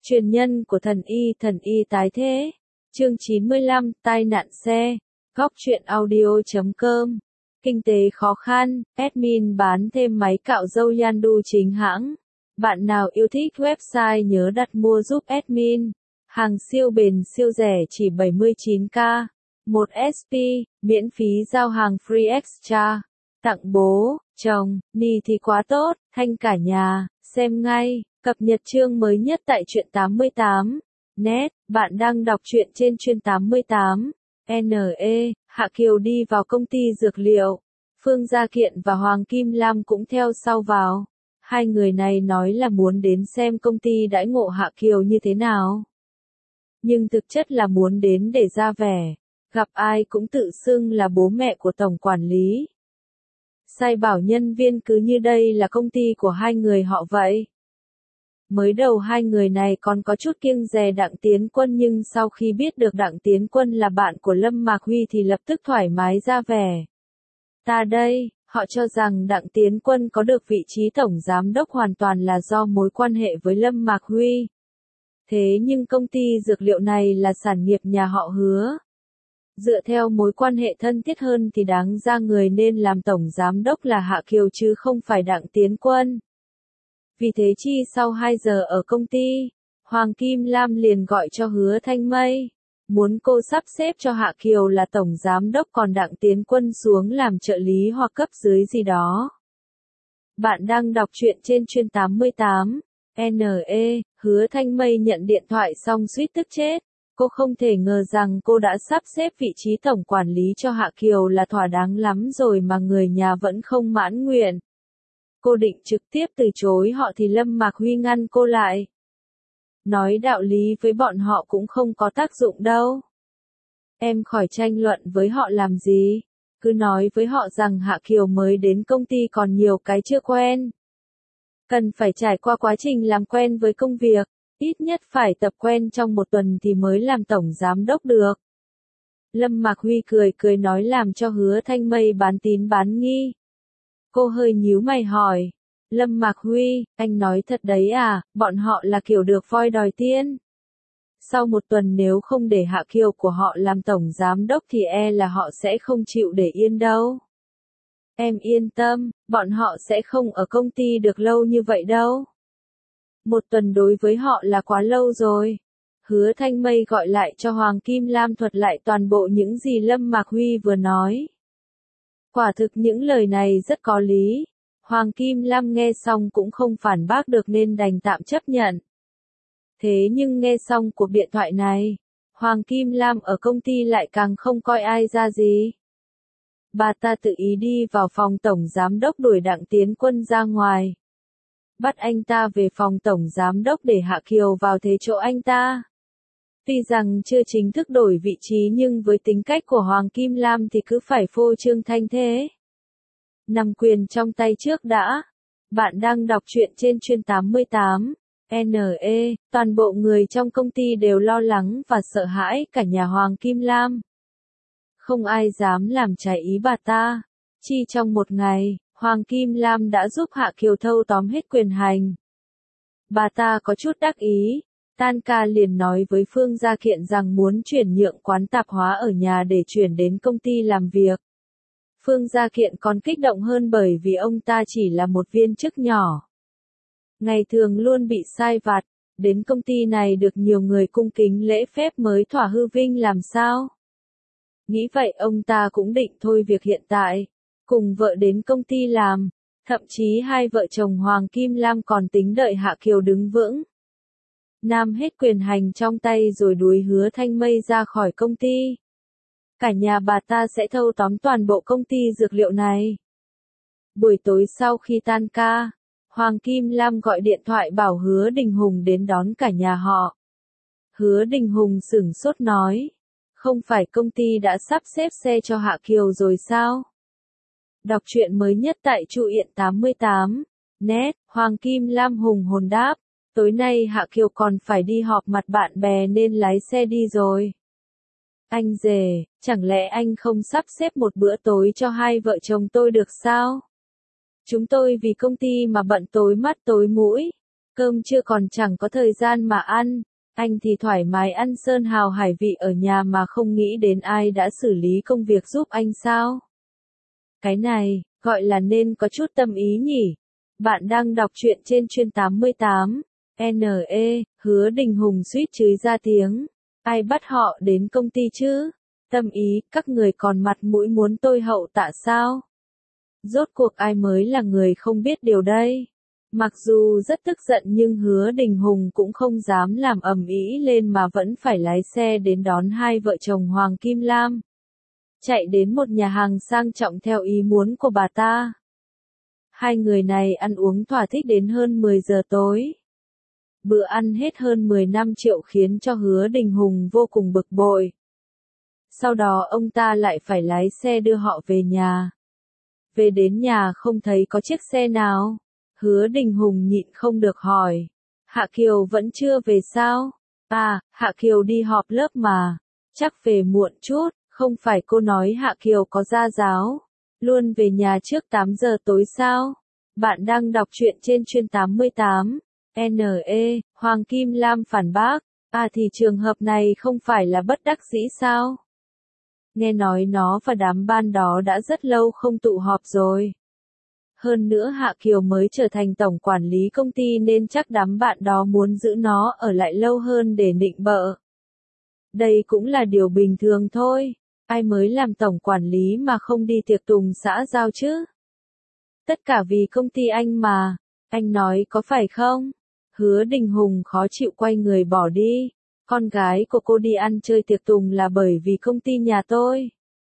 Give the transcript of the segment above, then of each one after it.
Truyền nhân của thần y tái thế. Chương 95, tai nạn xe. Góc truyện audio.com. Kinh tế khó khăn, admin bán thêm máy cạo râu Yandu chính hãng. Bạn nào yêu thích website nhớ đặt mua giúp admin. Hàng siêu bền siêu rẻ chỉ 79k. 1 SP, miễn phí giao hàng free extra. Tặng bố, chồng, ni thì quá tốt, thanh cả nhà, xem ngay. Cập nhật chương mới nhất tại truyện 88. Net, bạn đang đọc truyện trên truyện 88. NE, Hạ Kiều đi vào công ty dược liệu. Phương Gia Kiện và Hoàng Kim Lam cũng theo sau vào. Hai người này nói là muốn đến xem công ty đãi ngộ Hạ Kiều như thế nào. Nhưng thực chất là muốn đến để ra vẻ. Gặp ai cũng tự xưng là bố mẹ của tổng quản lý. Sai bảo nhân viên cứ như đây là công ty của hai người họ vậy. Mới đầu hai người này còn có chút kiêng dè Đặng Tiến Quân, nhưng sau khi biết được Đặng Tiến Quân là bạn của Lâm Mạc Huy thì lập tức thoải mái ra vẻ. Ta đây, họ cho rằng Đặng Tiến Quân có được vị trí tổng giám đốc hoàn toàn là do mối quan hệ với Lâm Mạc Huy. Thế nhưng công ty dược liệu này là sản nghiệp nhà họ Hứa. Dựa theo mối quan hệ thân thiết hơn thì đáng ra người nên làm tổng giám đốc là Hạ Kiều chứ không phải Đặng Tiến Quân. Vì thế chi sau 2 giờ ở công ty, Hoàng Kim Lam liền gọi cho Hứa Thanh Mây, muốn cô sắp xếp cho Hạ Kiều là tổng giám đốc còn Đặng Tiến Quân xuống làm trợ lý hoặc cấp dưới gì đó. Bạn đang đọc truyện trên truyện 88. NE, Hứa Thanh Mây nhận điện thoại xong suýt tức chết. Cô không thể ngờ rằng cô đã sắp xếp vị trí tổng quản lý cho Hạ Kiều là thỏa đáng lắm rồi mà người nhà vẫn không mãn nguyện. Cô định trực tiếp từ chối họ thì Lâm Mạc Huy ngăn cô lại. Nói đạo lý với bọn họ cũng không có tác dụng đâu. Em khỏi tranh luận với họ làm gì. Cứ nói với họ rằng Hạ Kiều mới đến công ty còn nhiều cái chưa quen. Cần phải trải qua quá trình làm quen với công việc. Ít nhất phải tập quen trong 1 tuần thì mới làm tổng giám đốc được. Lâm Mạc Huy cười nói làm cho Hứa Thanh Mây bán tín bán nghi. Cô hơi nhíu mày hỏi. Lâm Mạc Huy, anh nói thật đấy à, bọn họ là kiểu được voi đòi tiên. Sau 1 tuần nếu không để Hạ Kiều của họ làm tổng giám đốc thì là họ sẽ không chịu để yên đâu. Em yên tâm, bọn họ sẽ không ở công ty được lâu như vậy đâu. 1 tuần đối với họ là quá lâu rồi. Hứa Thanh Mây gọi lại cho Hoàng Kim Lam thuật lại toàn bộ những gì Lâm Mạc Huy vừa nói. Quả thực những lời này rất có lý. Hoàng Kim Lam nghe xong cũng không phản bác được nên đành tạm chấp nhận. Thế nhưng nghe xong cuộc điện thoại này, Hoàng Kim Lam ở công ty lại càng không coi ai ra gì. Bà ta tự ý đi vào phòng tổng giám đốc đuổi Đặng Tiến Quân ra ngoài. Bắt anh ta về phòng tổng giám đốc để Hạ Kiều vào thế chỗ anh ta. Tuy rằng chưa chính thức đổi vị trí nhưng với tính cách của Hoàng Kim Lam thì cứ phải phô trương thanh thế. Nắm quyền trong tay trước đã. Bạn đang đọc truyện trên truyện 88. NE, toàn bộ người trong công ty đều lo lắng và sợ hãi cả nhà Hoàng Kim Lam. Không ai dám làm trái ý bà ta. Chỉ trong 1 ngày, Hoàng Kim Lam đã giúp Hạ Kiều thâu tóm hết quyền hành. Bà ta có chút đắc ý, tan ca liền nói với Phương Gia Kiện rằng muốn chuyển nhượng quán tạp hóa ở nhà để chuyển đến công ty làm việc. Phương Gia Kiện còn kích động hơn bởi vì ông ta chỉ là một viên chức nhỏ. Ngày thường luôn bị sai vặt, đến công ty này được nhiều người cung kính lễ phép mới thỏa hư vinh làm sao. Nghĩ vậy ông ta cũng định thôi việc hiện tại. Cùng vợ đến công ty làm, thậm chí hai vợ chồng Hoàng Kim Lam còn tính đợi Hạ Kiều đứng vững. Nam hết quyền hành trong tay rồi đuổi Hứa Thanh Mây ra khỏi công ty. Cả nhà bà ta sẽ thâu tóm toàn bộ công ty dược liệu này. Buổi tối sau khi tan ca, Hoàng Kim Lam gọi điện thoại bảo Hứa Đình Hùng đến đón cả nhà họ. Hứa Đình Hùng sửng sốt nói, không phải công ty đã sắp xếp xe cho Hạ Kiều rồi sao? Đọc truyện mới nhất tại truyện 88. Net, Hoàng Kim Lam hùng hồn đáp, tối nay Hạ Kiều còn phải đi họp mặt bạn bè nên lái xe đi rồi. Anh rể, chẳng lẽ anh không sắp xếp một bữa tối cho hai vợ chồng tôi được sao? Chúng tôi vì công ty mà bận tối mắt tối mũi. Cơm trưa còn chẳng có thời gian mà ăn. Anh thì thoải mái ăn sơn hào hải vị ở nhà mà không nghĩ đến ai đã xử lý công việc giúp anh sao? Cái này, gọi là nên có chút tâm ý nhỉ? Bạn đang đọc truyện trên chuyên 88. NE, Hứa Đình Hùng suýt chửi ra tiếng. Ai bắt họ đến công ty chứ? Tâm ý, các người còn mặt mũi muốn tôi hậu tạ sao? Rốt cuộc ai mới là người không biết điều đây? Mặc dù rất tức giận nhưng Hứa Đình Hùng cũng không dám làm ầm ĩ lên mà vẫn phải lái xe đến đón hai vợ chồng Hoàng Kim Lam. Chạy đến một nhà hàng sang trọng theo ý muốn của bà ta. Hai người này ăn uống thỏa thích đến hơn 10 giờ tối. Bữa ăn hết hơn 15 triệu khiến cho Hứa Đình Hùng vô cùng bực bội. Sau đó ông ta lại phải lái xe đưa họ về nhà. Về đến nhà không thấy có chiếc xe nào. Hứa Đình Hùng nhịn không được hỏi. Hạ Kiều vẫn chưa về sao? À, Hạ Kiều đi họp lớp mà. Chắc về muộn chút, không phải cô nói Hạ Kiều có gia giáo. Luôn về nhà trước 8 giờ tối sao? Bạn đang đọc truyện trên chuyên 88. NE, Hoàng Kim Lam phản bác. À thì trường hợp này không phải là bất đắc dĩ sao? Nghe nói nó và đám ban đó đã rất lâu không tụ họp rồi. Hơn nữa Hạ Kiều mới trở thành tổng quản lý công ty nên chắc đám bạn đó muốn giữ nó ở lại lâu hơn để nịnh bợ. Đây cũng là điều bình thường thôi. Ai mới làm tổng quản lý mà không đi tiệc tùng xã giao chứ? Tất cả vì công ty anh mà. Anh nói có phải không? Hứa Đình Hùng khó chịu quay người bỏ đi. Con gái của cô đi ăn chơi tiệc tùng là bởi vì công ty nhà tôi.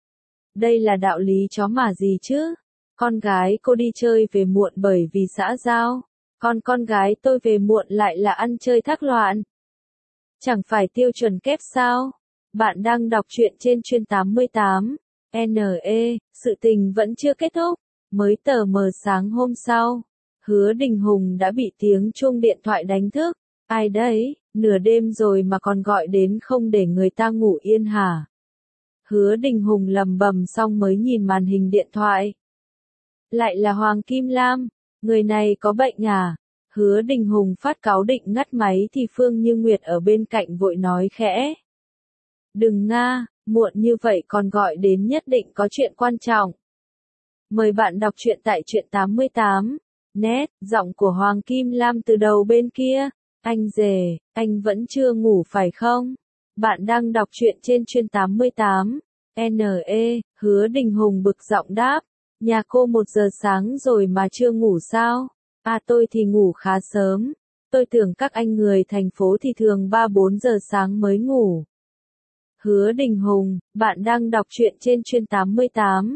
Đây là đạo lý chó mà gì chứ? Con gái cô đi chơi về muộn bởi vì xã giao. Còn con gái tôi về muộn lại là ăn chơi thác loạn. Chẳng phải tiêu chuẩn kép sao? Bạn đang đọc truyện trên chuyên 88. NE, sự tình vẫn chưa kết thúc. Mới tờ mờ sáng hôm sau. Hứa Đình Hùng đã bị tiếng chuông điện thoại đánh thức. Ai đấy, nửa đêm rồi mà còn gọi đến không để người ta ngủ yên hả? Hứa Đình Hùng lầm bầm xong mới nhìn màn hình điện thoại. Lại là Hoàng Kim Lam, người này có bệnh à? Hứa Đình Hùng phát cáu định ngắt máy thì Phương Như Nguyệt ở bên cạnh vội nói khẽ. Đừng nga, muộn như vậy còn gọi đến nhất định có chuyện quan trọng. Mời bạn đọc truyện tại truyện 88. Nét, giọng của Hoàng Kim Lam từ đầu bên kia. Anh rể, anh vẫn chưa ngủ phải không? Bạn đang đọc truyện trên chuyên 88. NE, Hứa Đình Hùng bực giọng đáp. Nhà cô 1 giờ sáng rồi mà chưa ngủ sao? À tôi thì ngủ khá sớm. Tôi tưởng các anh người thành phố thì thường 3-4 giờ sáng mới ngủ. Hứa Đình Hùng, bạn đang đọc truyện trên chuyên 88.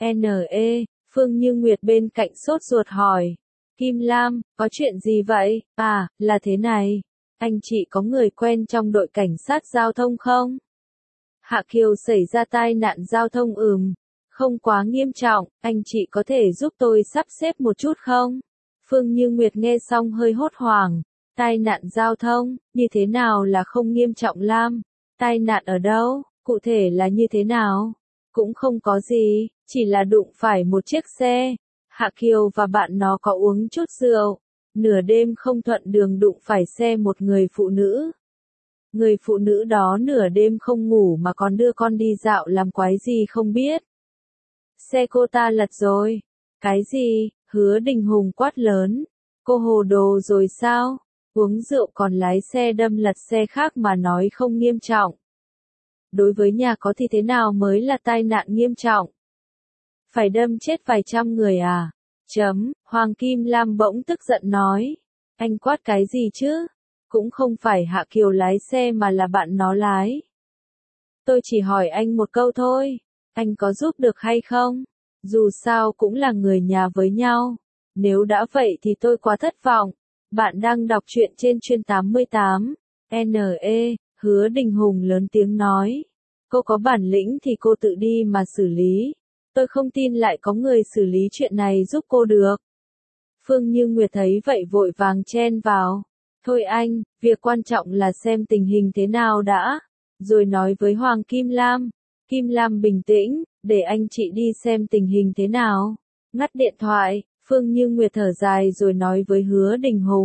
NE, Phương Như Nguyệt bên cạnh sốt ruột hỏi. Kim Lam, có chuyện gì vậy? À, là thế này. Anh chị có người quen trong đội cảnh sát giao thông không? Hạ Kiều xảy ra tai nạn giao thông không quá nghiêm trọng, anh chị có thể giúp tôi sắp xếp một chút không? Phương Như Nguyệt nghe xong hơi hốt hoảng. Tai nạn giao thông, như thế nào là không nghiêm trọng Lam? Tai nạn ở đâu? Cụ thể là như thế nào? Cũng không có gì, chỉ là đụng phải một chiếc xe. Hạ Kiều và bạn nó có uống chút rượu. Nửa đêm không thuận đường đụng phải xe một người phụ nữ. Người phụ nữ đó nửa đêm không ngủ mà còn đưa con đi dạo làm quái gì không biết. Xe cô ta lật rồi. Cái gì? Hứa Đình Hùng quát lớn. Cô hồ đồ rồi sao? Uống rượu còn lái xe đâm lật xe khác mà nói không nghiêm trọng. Đối với nhà có thì thế nào mới là tai nạn nghiêm trọng? Phải đâm chết vài trăm người à? Hoàng Kim Lam bỗng tức giận nói. Anh quát cái gì chứ? Cũng không phải Hạ Kiều lái xe mà là bạn nó lái. Tôi chỉ hỏi anh một câu thôi. Anh có giúp được hay không? Dù sao cũng là người nhà với nhau. Nếu đã vậy thì tôi quá thất vọng. Bạn đang đọc truyện trên chuyên 88. NE, Hứa Đình Hùng lớn tiếng nói. Cô có bản lĩnh thì cô tự đi mà xử lý. Tôi không tin lại có người xử lý chuyện này giúp cô được. Phương Như Nguyệt thấy vậy vội vàng chen vào. Thôi anh, việc quan trọng là xem tình hình thế nào đã. Rồi nói với Hoàng Kim Lam. Kim Lam bình tĩnh, để anh chị đi xem tình hình thế nào. Ngắt điện thoại, Phương Như Nguyệt thở dài rồi nói với Hứa Đình Hùng.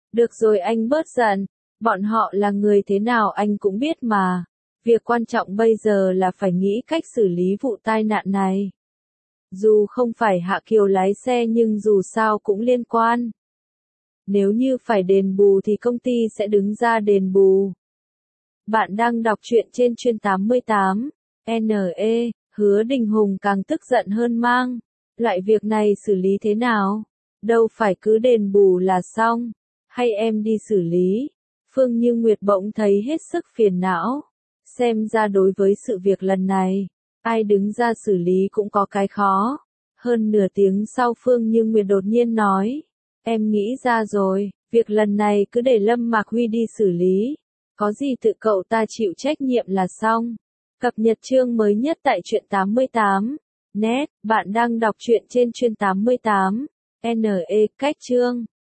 Được rồi anh bớt giận, bọn họ là người thế nào anh cũng biết mà. Việc quan trọng bây giờ là phải nghĩ cách xử lý vụ tai nạn này. Dù không phải Hạ Kiều lái xe nhưng dù sao cũng liên quan. Nếu như phải đền bù thì công ty sẽ đứng ra đền bù. Bạn đang đọc truyện trên Chuyên 88. NE, Hứa Đình Hùng càng tức giận hơn mang. Loại việc này xử lý thế nào? Đâu phải cứ đền bù là xong. Hay em đi xử lý? Phương Như Nguyệt bỗng thấy hết sức phiền não. Xem ra đối với sự việc lần này, ai đứng ra xử lý cũng có cái khó. Hơn nửa tiếng sau Phương Như Nguyệt đột nhiên nói. Em nghĩ ra rồi, việc lần này cứ để Lâm Mạc Huy đi xử lý. Có gì tự cậu ta chịu trách nhiệm là xong. Cập nhật chương mới nhất tại Truyện 88. Net, bạn đang đọc truyện trên Chuyên 88. NE, cách chương.